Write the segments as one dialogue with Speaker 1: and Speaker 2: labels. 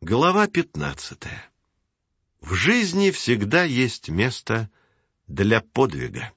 Speaker 1: Глава 15. В жизни всегда есть место для подвига.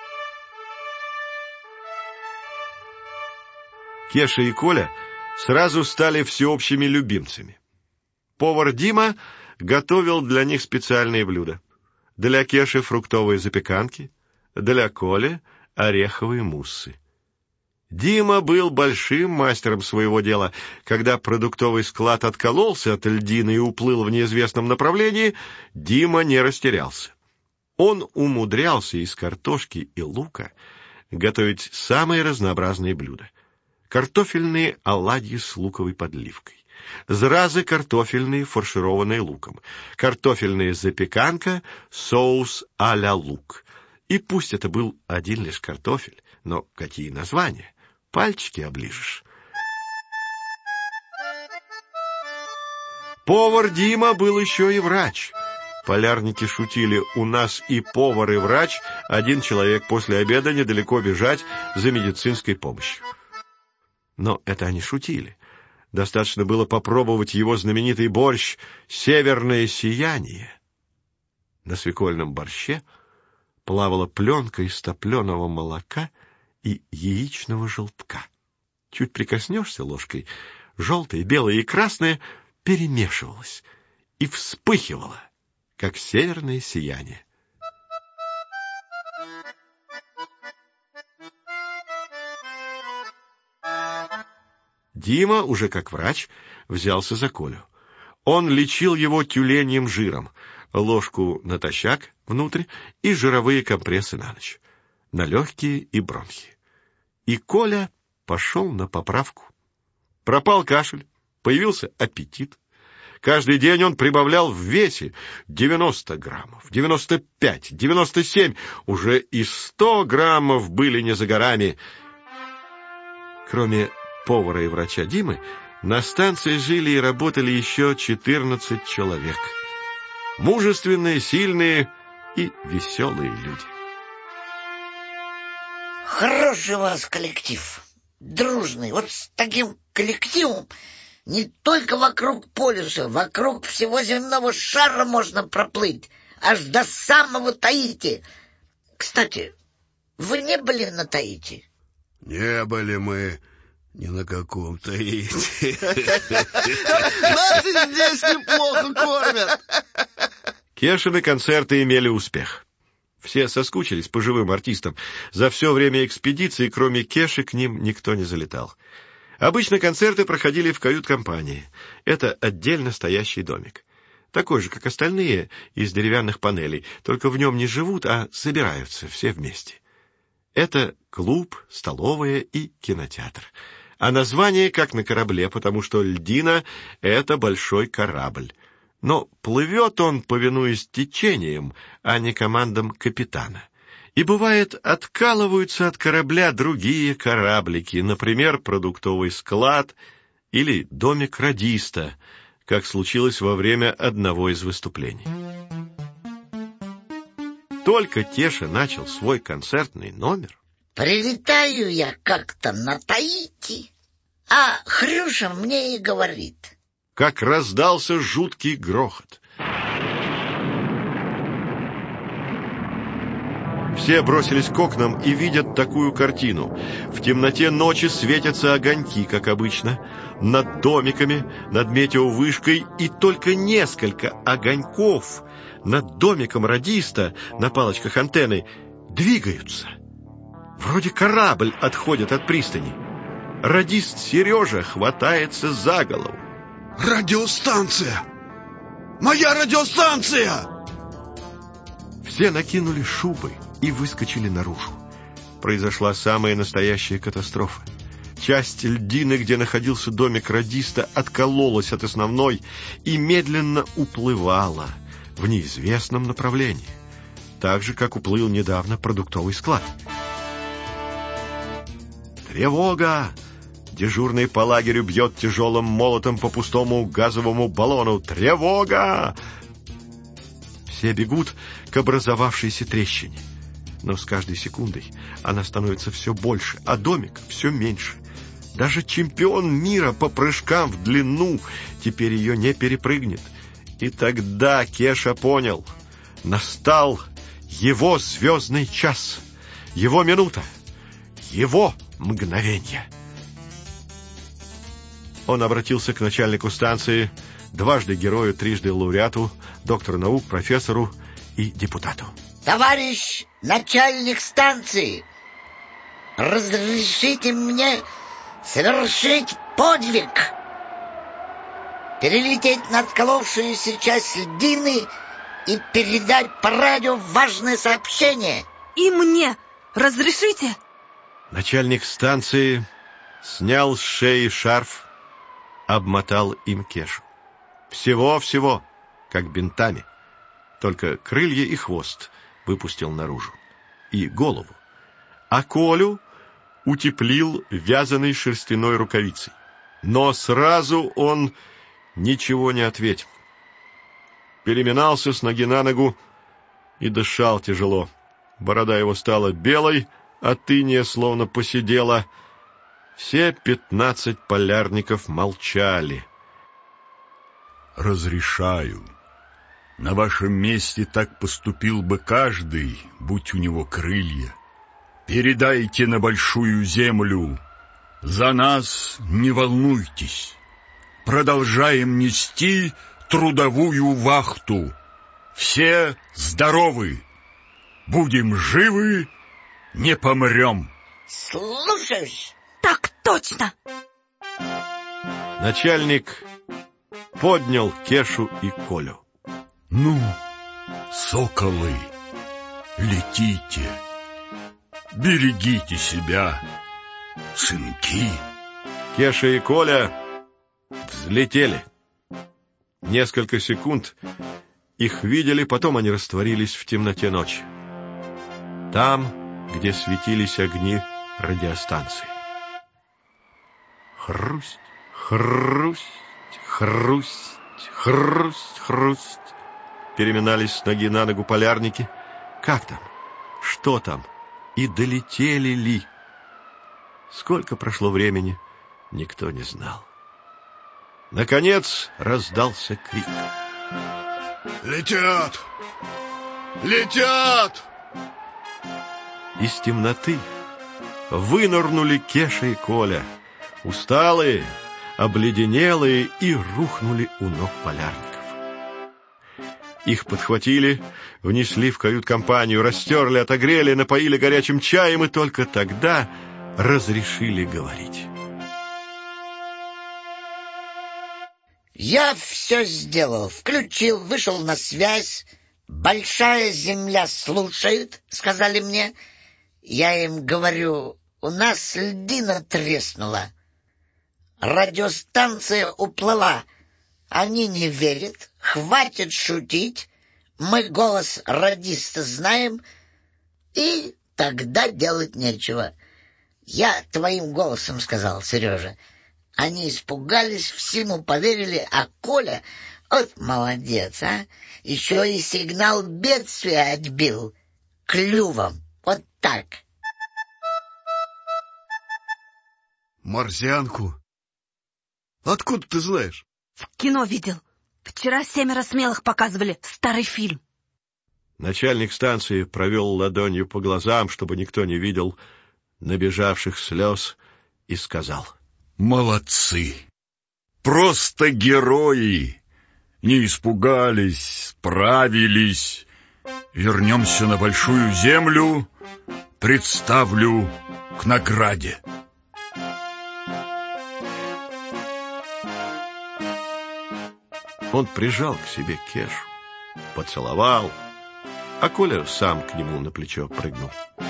Speaker 1: Кеша и Коля сразу стали всеобщими любимцами. Повар Дима готовил для них специальные блюда. Для Кеши фруктовые запеканки, для Коли ореховые муссы. Дима был большим мастером своего дела. Когда продуктовый склад откололся от льдины и уплыл в неизвестном направлении, Дима не растерялся. Он умудрялся из картошки и лука готовить самые разнообразные блюда. Картофельные оладьи с луковой подливкой, зразы картофельные, фаршированные луком, картофельная запеканка, соус а-ля лук. И пусть это был один лишь картофель, но какие названия! Пальчики оближешь. Повар Дима был еще и врач. Полярники шутили: у нас и повар, и врач, один человек, после обеда недалеко бежать за медицинской помощью. Но это они шутили. Достаточно было попробовать его знаменитый борщ «Северное сияние». На свекольном борще плавала пленка из топленого молока и яичного желтка. Чуть прикоснешься ложкой, желтое, белое и красное перемешивалось и вспыхивало, как северное сияние. Дима, уже как врач, взялся за Колю. Он лечил его тюленьим жиром, ложку натощак внутрь и жировые компрессы на ночь, на легкие и бронхи. И Коля пошел на поправку. Пропал кашель, появился аппетит. Каждый день он прибавлял в весе 90 граммов, 95, 97, уже и 100 граммов были не за горами. Кроме повара и врача Димы, на станции жили и работали еще 14 человек. Мужественные, сильные и веселые люди.
Speaker 2: Хороший у вас коллектив, дружный. Вот с таким коллективом не только вокруг полюса, вокруг всего земного шара можно проплыть, аж до самого Таити. Кстати, вы не были на Таити?
Speaker 3: Не были мы ни на каком Таити.
Speaker 4: Нас и здесь неплохо кормят.
Speaker 1: Кешины концерты имели успех. Все соскучились по живым артистам. За все время экспедиции, кроме Кеши, к ним никто не залетал. Обычно концерты проходили в кают-компании. Это отдельно стоящий домик. Такой же, как остальные, из деревянных панелей, только в нем не живут, а собираются все вместе. Это клуб, столовая и кинотеатр. А название как на корабле, потому что льдина — это большой корабль. Но плывет он, повинуясь течениям, а не командам капитана. И, бывает, откалываются от корабля другие кораблики, например, продуктовый склад или домик радиста, как случилось во время одного из выступлений. Только Кеша начал свой концертный номер.
Speaker 2: Прилетаю я как-то на Таити, а Хрюша мне и говорит:
Speaker 1: как раздался жуткий грохот. Все бросились к окнам и видят такую картину. В темноте ночи светятся огоньки, как обычно, над домиками, над метеовышкой, и только несколько огоньков над домиком радиста на палочках антенны двигаются. Вроде корабль отходит от пристани. Радист Сережа хватается за голову.
Speaker 4: Радиостанция! Моя радиостанция!
Speaker 1: Все накинули шубы и выскочили наружу. Произошла самая настоящая катастрофа. Часть льдины, где находился домик радиста, откололась от основной и медленно уплывала в неизвестном направлении, так же, как уплыл недавно продуктовый склад. Тревога! Дежурный по лагерю бьет тяжелым молотом по пустому газовому баллону. Тревога! Все бегут к образовавшейся трещине. Но с каждой секундой она становится все больше, а домик все меньше. Даже чемпион мира по прыжкам в длину теперь ее не перепрыгнет. И тогда Кеша понял: настал его звездный час, его минута, его мгновение. Он обратился к начальнику станции, дважды герою, трижды лауреату, доктору наук, профессору и депутату.
Speaker 2: Товарищ начальник станции, разрешите мне совершить подвиг, перелететь над отколовшуюся часть льдины и передать по радио важное сообщение.
Speaker 5: И мне разрешите?
Speaker 1: Начальник станции снял с шеи шарф, обмотал им Кешу. Всего-всего, как бинтами, только крылья и хвост выпустил наружу, и голову. А Колю утеплил вязаной шерстяной рукавицей. Но сразу он ничего не ответил. Переминался с ноги на ногу и дышал тяжело. Борода его стала белой, а иния словно поседела. Все 15 полярников молчали.
Speaker 3: Разрешаю. На вашем месте так поступил бы каждый, будь у него крылья. Передайте на большую землю. За нас не волнуйтесь. Продолжаем нести трудовую вахту. Все здоровы. Будем живы, не помрем.
Speaker 2: Слушаюсь.
Speaker 5: Так точно.
Speaker 1: Начальник поднял Кешу и Колю.
Speaker 3: Ну, соколы, летите. Берегите себя, сынки.
Speaker 1: Кеша и Коля взлетели. Несколько секунд их видели, потом они растворились в темноте ночи. Там, где светились огни радиостанции. Хрусть, хрусть, хрусть, хрусть, хрусть. Переминались с ноги на ногу полярники. Как там? Что там? И долетели ли? Сколько прошло времени, никто не знал. Наконец раздался крик.
Speaker 4: Летят! Летят!
Speaker 1: Из темноты вынырнули Кеша и Коля, усталые, обледенелые, и рухнули у ног полярников. Их подхватили, внесли в кают-компанию, растерли, отогрели, напоили горячим чаем, и только тогда разрешили говорить.
Speaker 2: Я все сделал, включил, вышел на связь. Большая земля слушает, сказали мне. Я им говорю, у нас льдина треснула. Радиостанция уплыла. Они не верят, хватит шутить. Мы голос радиста знаем, и тогда делать нечего. Я твоим голосом сказал, Сережа. Они испугались, всему поверили, а Коля, вот молодец, а, еще и сигнал бедствия отбил клювом, вот так.
Speaker 4: Марсианку? Откуда ты знаешь?
Speaker 5: В кино видел. Вчера 7 смелых показывали старый фильм.
Speaker 1: Начальник станции провел ладонью по глазам, чтобы никто не видел набежавших слез, и сказал:
Speaker 3: молодцы! Просто герои! Не испугались, справились. Вернемся на большую землю, представлю к награде.
Speaker 1: Он прижал к себе Кешу, поцеловал, а Коля сам к нему на плечо прыгнул.